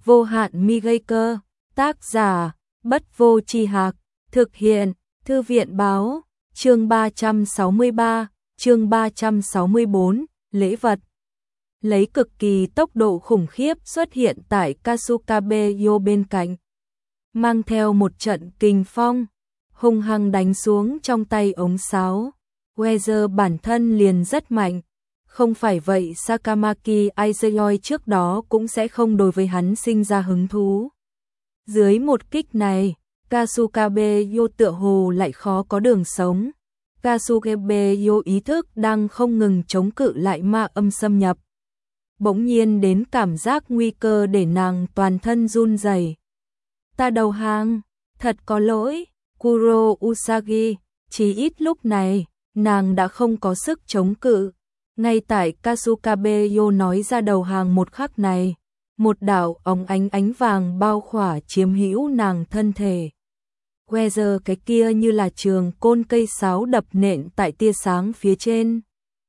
vô hạn mi gây cơ, tác giả, Bất Vô Tri Hạc, thực hiện, Thư viện báo, chương 363, chương 364, lễ vật. Lấy cực kỳ tốc độ khủng khiếp xuất hiện tại Kasukabeyo bên cạnh, mang theo một trận kình phong, hung hăng đánh xuống trong tay ống sáo. Weather bản thân liền rất mạnh, không phải vậy Sakamaki Aiseoi trước đó cũng sẽ không đối với hắn sinh ra hứng thú. Dưới một kích này, Kasukabeyo tựa hồ lại khó có đường sống. Kasukabeyo ý thức đang không ngừng chống cự lại ma âm xâm nhập. Bỗng nhiên đến cảm giác nguy cơ để nàng toàn thân run rẩy. Ta đầu hàng, thật có lỗi, Kuro Usagi, chỉ ít lúc này, nàng đã không có sức chống cự. Ngay tại Kasukabeyo nói ra đầu hàng một khắc này, một đạo óng ánh vàng bao khỏa chiếm hữu nàng thân thể. Weather cái kia như là trường côn cây sáo đập nện tại tia sáng phía trên.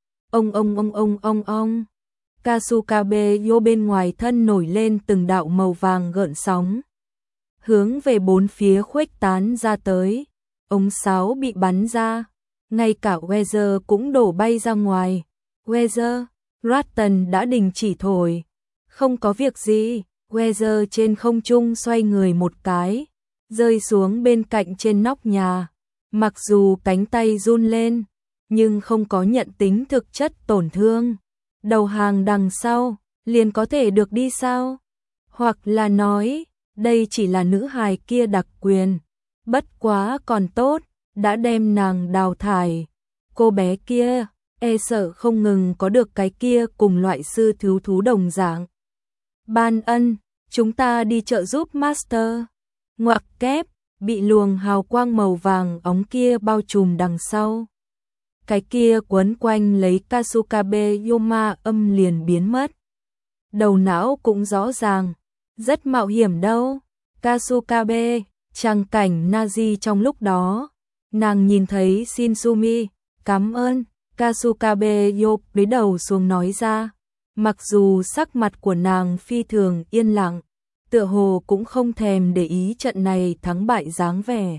Ông. Kasukabeyo bên ngoài thân nổi lên từng đạo màu vàng gợn sóng, hướng về bốn phía khuếch tán ra tới. Ống sáo bị bắn ra, ngay cả Weather cũng đổ bay ra ngoài. Weather, Ratton đã đình chỉ thổi. Không có việc gì, Weather trên không trung xoay người một cái, rơi xuống bên cạnh trên nóc nhà. Mặc dù cánh tay run lên, nhưng không có nhận tính thực chất tổn thương. Đầu hàng đằng sau, liền có thể được đi sao? Hoặc là nói, đây chỉ là nữ hài kia đặc quyền. Bất quá còn tốt, đã đem nàng đào thải. Cô bé kia, e sợ không ngừng có được cái kia cùng loại sư thú đồng dạng. Ban ân, chúng ta đi trợ giúp Master. Ngoặc kép, bị luồng hào quang màu vàng óng kia bao trùm đằng sau. Cái kia quấn quanh lấy Kasukabeyo ma âm liền biến mất. Đầu não cũng rõ ràng, rất mạo hiểm đâu. Kasukabe, trang cảnh Nazi trong lúc đó, nàng nhìn thấy Shinsumi, cảm ơn. Kasukabeyo cúi đầu xuống nói ra, mặc dù sắc mặt của nàng phi thường yên lặng, tựa hồ cũng không thèm để ý trận này thắng bại dáng vẻ.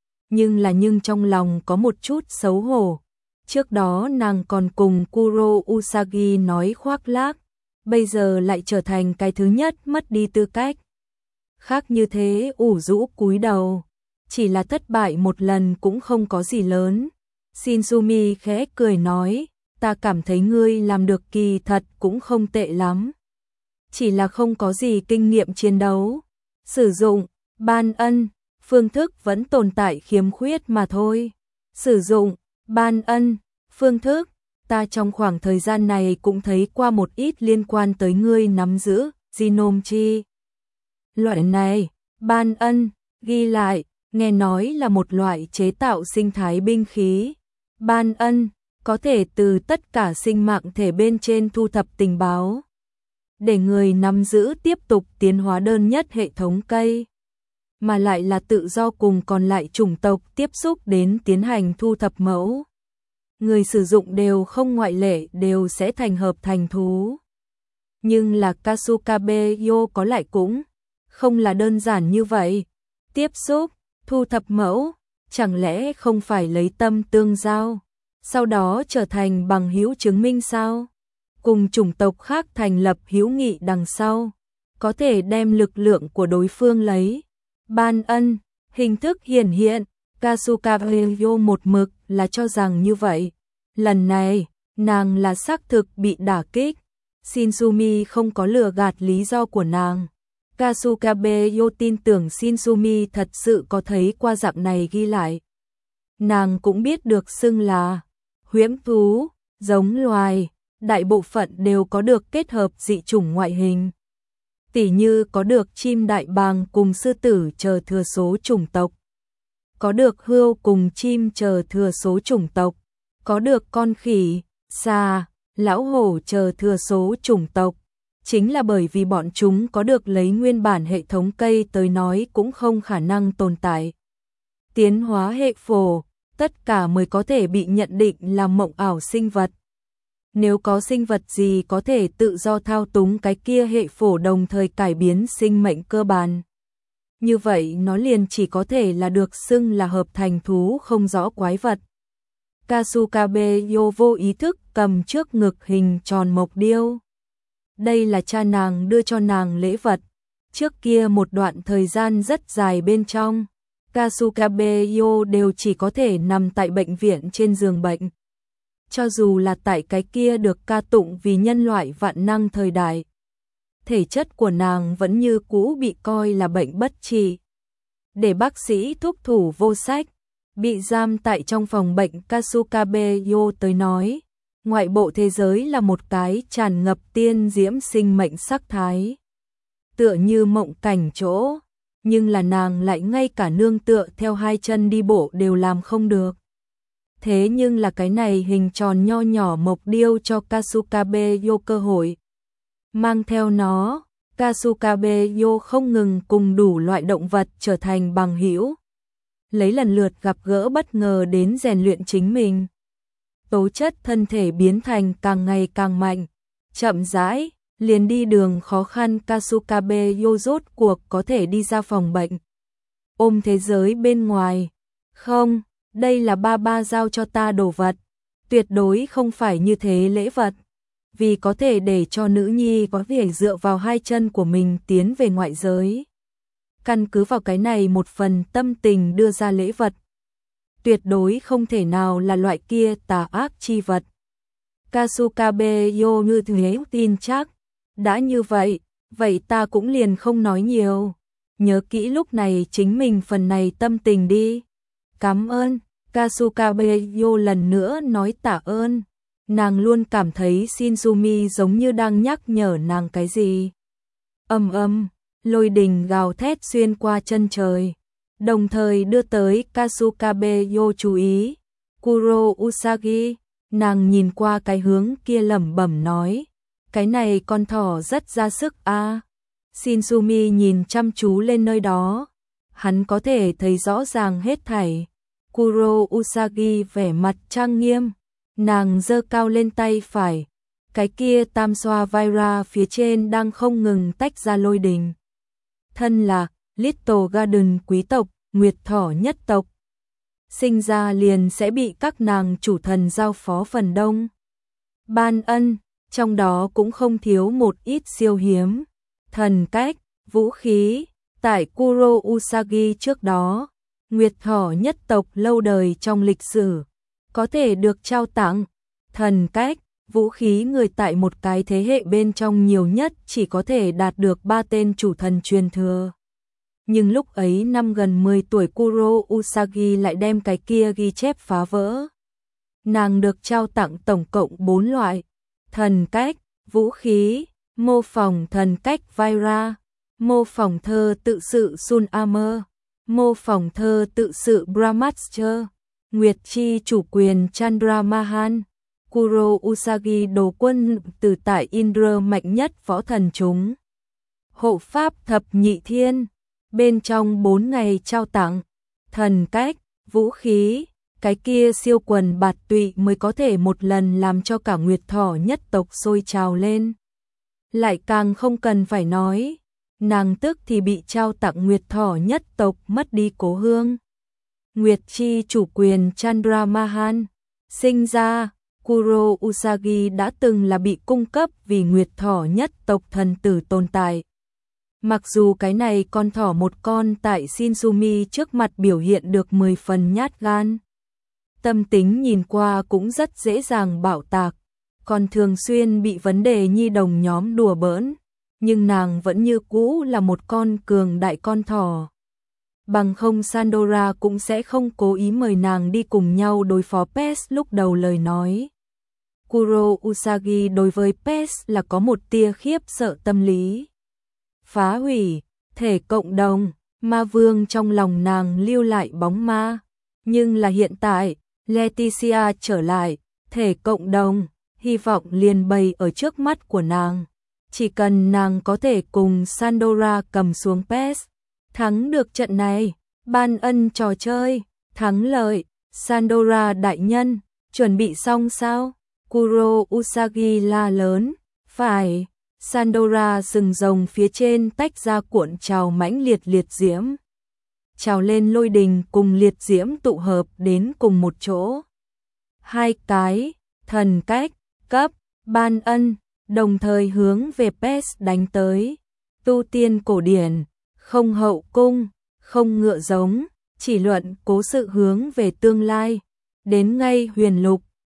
Nhưng trong lòng có một chút xấu hổ. Trước đó nàng còn cùng Kuro Usagi nói khoác lác, bây giờ lại trở thành cái thứ nhất mất đi tư cách. Khác như thế ủ rũ cúi đầu, chỉ là thất bại một lần cũng không có gì lớn. Shinsumi khẽ cười nói, ta cảm thấy ngươi làm được kỳ thật cũng không tệ lắm. Chỉ là không có gì kinh nghiệm chiến đấu. Sử dụng, ban ân, phương thức vẫn tồn tại khiếm khuyết mà thôi. Sử dụng, ban ân, phương thức, ta trong khoảng thời gian này cũng thấy qua một ít liên quan tới ngươi nắm giữ, genome chi. Loại này, ban ân, ghi lại, nghe nói là một loại chế tạo sinh thái binh khí. Ban ân, có thể từ tất cả sinh mạng thể bên trên thu thập tình báo, để người nắm giữ tiếp tục tiến hóa đơn nhất hệ thống cây, mà lại là tự do cùng còn lại chủng tộc tiếp xúc đến tiến hành thu thập mẫu. Người sử dụng đều không ngoại lệ đều sẽ thành hợp thành thú. Nhưng là Kasukabeyo có lại cũng không là đơn giản như vậy. Tiếp xúc, thu thập mẫu, chẳng lẽ không phải lấy tâm tương giao, sau đó trở thành bằng hữu chứng minh sao? Cùng chủng tộc khác thành lập hữu nghị đằng sau, có thể đem lực lượng của đối phương lấy. Ban ân, hình thức hiển hiện, Kasukabeyo một mực là cho rằng như vậy. Lần này, nàng là xác thực bị đả kích. Shinsumi không có lừa gạt lý do của nàng. Kasukabeyo tin tưởng Shinsumi thật sự có thấy qua dạng này ghi lại. Nàng cũng biết được xưng là huyễn thú, giống loài, đại bộ phận đều có được kết hợp dị chủng ngoại hình. Tỉ như có được chim đại bàng cùng sư tử chờ thừa số chủng tộc, có được hươu cùng chim chờ thừa số chủng tộc, có được con khỉ, xà, lão hổ chờ thừa số chủng tộc. Chính là bởi vì bọn chúng có được lấy nguyên bản hệ thống cây tới nói cũng không khả năng tồn tại. Tiến hóa hệ phổ, tất cả mới có thể bị nhận định là mộng ảo sinh vật. Nếu có sinh vật gì có thể tự do thao túng cái kia hệ phổ đồng thời cải biến sinh mệnh cơ bản, như vậy nó liền chỉ có thể là được xưng là hợp thành thú không rõ quái vật. Kasukabe Yo vô ý thức cầm trước ngực hình tròn mộc điêu. Đây là cha nàng đưa cho nàng lễ vật. Trước kia một đoạn thời gian rất dài bên trong, Kasukabe Yo đều chỉ có thể nằm tại bệnh viện trên giường bệnh. Cho dù là tại cái kia được ca tụng vì nhân loại vạn năng thời đại, thể chất của nàng vẫn như cũ bị coi là bệnh bất trị. Để bác sĩ thúc thủ vô sách, bị giam tại trong phòng bệnh, Kasukabe Yo tới nói, ngoại bộ thế giới là một cái tràn ngập tiên diễm sinh mệnh sắc thái, tựa như mộng cảnh chỗ, nhưng là nàng lại ngay cả nương tựa theo hai chân đi bộ đều làm không được. Thế nhưng là cái này hình tròn nho nhỏ mộc điêu cho Kasukabe Yo cơ hội. Mang theo nó, Kasukabe Yo không ngừng cùng đủ loại động vật trở thành bằng hữu, lấy lần lượt gặp gỡ bất ngờ đến rèn luyện chính mình. Tố chất thân thể biến thành càng ngày càng mạnh, chậm rãi, liền đi đường khó khăn Kasukabe Yo rốt cuộc có thể đi ra phòng bệnh. Ôm thế giới bên ngoài. Không, đây là ba ba giao cho ta đồ vật. Tuyệt đối không phải như thế lễ vật. Vì có thể để cho nữ nhi có thể dựa vào hai chân của mình tiến về ngoại giới. Căn cứ vào cái này một phần tâm tình đưa ra lễ vật. Tuyệt đối không thể nào là loại kia tà ác chi vật. Kasukabe Yo như thế tin chắc. Đã như vậy, vậy ta cũng liền không nói nhiều. Nhớ kỹ lúc này chính mình phần này tâm tình đi. Cảm ơn. Kasukabe Yo lần nữa nói tạ ơn. Nàng luôn cảm thấy Shinzumi giống như đang nhắc nhở nàng cái gì. Lôi đình gào thét xuyên qua chân trời, đồng thời đưa tới Kasukabe Yo chú ý. Kuro Usagi, nàng nhìn qua cái hướng kia lẩm bẩm nói, cái này con thỏ rất ra sức a. Shinzumi nhìn chăm chú lên nơi đó, hắn có thể thấy rõ ràng hết thảy. Kuro Usagi vẻ mặt trang nghiêm, nàng giơ cao lên tay phải, cái kia tam xoa Vaira phía trên đang không ngừng tách ra lôi đình. Thân là Little Garden quý tộc, Nguyệt Thỏ nhất tộc, sinh ra liền sẽ bị các nàng chủ thần giao phó phần đông ban ân, trong đó cũng không thiếu một ít siêu hiếm thần cách, vũ khí. Tại Kuro Usagi trước đó, Nguyệt Thỏ nhất tộc lâu đời trong lịch sử có thể được trao tặng thần cách, vũ khí người tại một cái thế hệ bên trong nhiều nhất chỉ có thể đạt được 3 tên chủ thần truyền thừa. Nhưng lúc ấy năm gần 10 tuổi Kuro Usagi lại đem cái kia ghi chép phá vỡ. Nàng được trao tặng tổng cộng 4 loại thần cách, vũ khí, mô phỏng thần cách Vaira, mô phỏng thơ tự sự Sun Amer, mô phỏng thơ tự sự Brahmaster, Nguyệt chi chủ quyền Chandra Mahan. Kuro Usagi đồ quân từ tại Indra mạnh nhất võ thần chúng. Hộ pháp thập nhị thiên, bên trong 4 ngày trao tặng thần cách, vũ khí, cái kia siêu quần bạt tụy mới có thể một lần làm cho cả Nguyệt Thỏ nhất tộc sôi trào lên. Lại càng không cần phải nói, nàng tức thì bị trao tặng Nguyệt Thỏ nhất tộc mất đi cố hương. Nguyệt chi chủ quyền Chandra Mahan, sinh ra Kuro Usagi đã từng là bị cung cấp vì Nguyệt Thỏ nhất tộc thần tử tồn tại. Mặc dù cái này con thỏ một con tại Shinzumi trước mặt biểu hiện được 10 phần nhát gan, tâm tính nhìn qua cũng rất dễ dàng bạo tạc, còn thường xuyên bị vấn đề nhi đồng nhóm đùa bỡn, nhưng nàng vẫn như cũ là một con cường đại con thỏ. Bằng không Sandora cũng sẽ không cố ý mời nàng đi cùng nhau đối phó Pes. Lúc đầu lời nói, Kuro Usagi đối với Pes là có một tia khiếp sợ tâm lý. Phá hủy thể cộng đồng, ma vương trong lòng nàng lưu lại bóng ma, nhưng là hiện tại, Leticia trở lại, thể cộng đồng, hy vọng liền bày ở trước mắt của nàng. Chỉ cần nàng có thể cùng Sandora cầm xuống Pes, thắng được trận này, ban ân trò chơi, thắng lợi. Sandora đại nhân, chuẩn bị xong sao? Kuro Usagi la lớn, phải. Sandora sừng rồng phía trên tách ra cuộn trào mãnh liệt diễm. Trào lên lôi đình cùng liệt diễm tụ hợp đến cùng một chỗ. Hai cái, thần cách, cấp, ban ân, đồng thời hướng về Pes đánh tới. Tu tiên cổ điển, không hậu cung, không ngựa giống, chỉ luận cố sự hướng về tương lai. Đến ngay huyền lục,